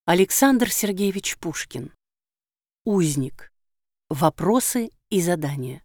Александр Сергеевич Пушкин. Узник. Вопросы и задания.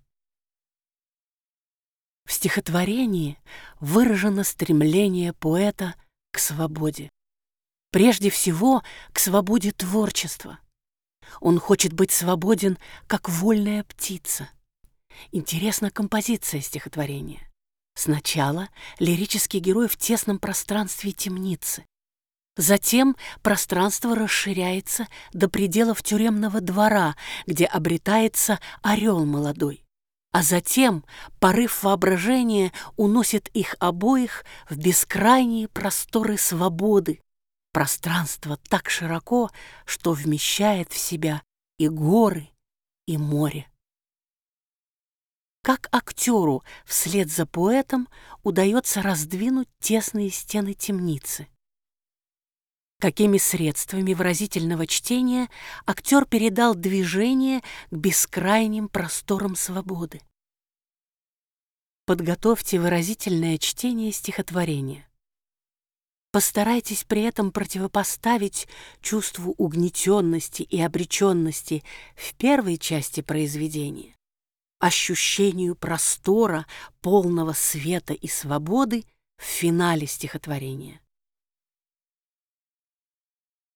В стихотворении выражено стремление поэта к свободе. Прежде всего, к свободе творчества. Он хочет быть свободен, как вольная птица. Интересна композиция стихотворения. Сначала лирический герой в тесном пространстве темницы. Затем пространство расширяется до пределов тюремного двора, где обретается орел молодой. А затем порыв воображения уносит их обоих в бескрайние просторы свободы. Пространство так широко, что вмещает в себя и горы, и море. Как актеру вслед за поэтом удается раздвинуть тесные стены темницы? Какими средствами выразительного чтения актер передал движение к бескрайним просторам свободы? Подготовьте выразительное чтение стихотворения. Постарайтесь при этом противопоставить чувству угнетенности и обреченности в первой части произведения ощущению простора, полного света и свободы в финале стихотворения.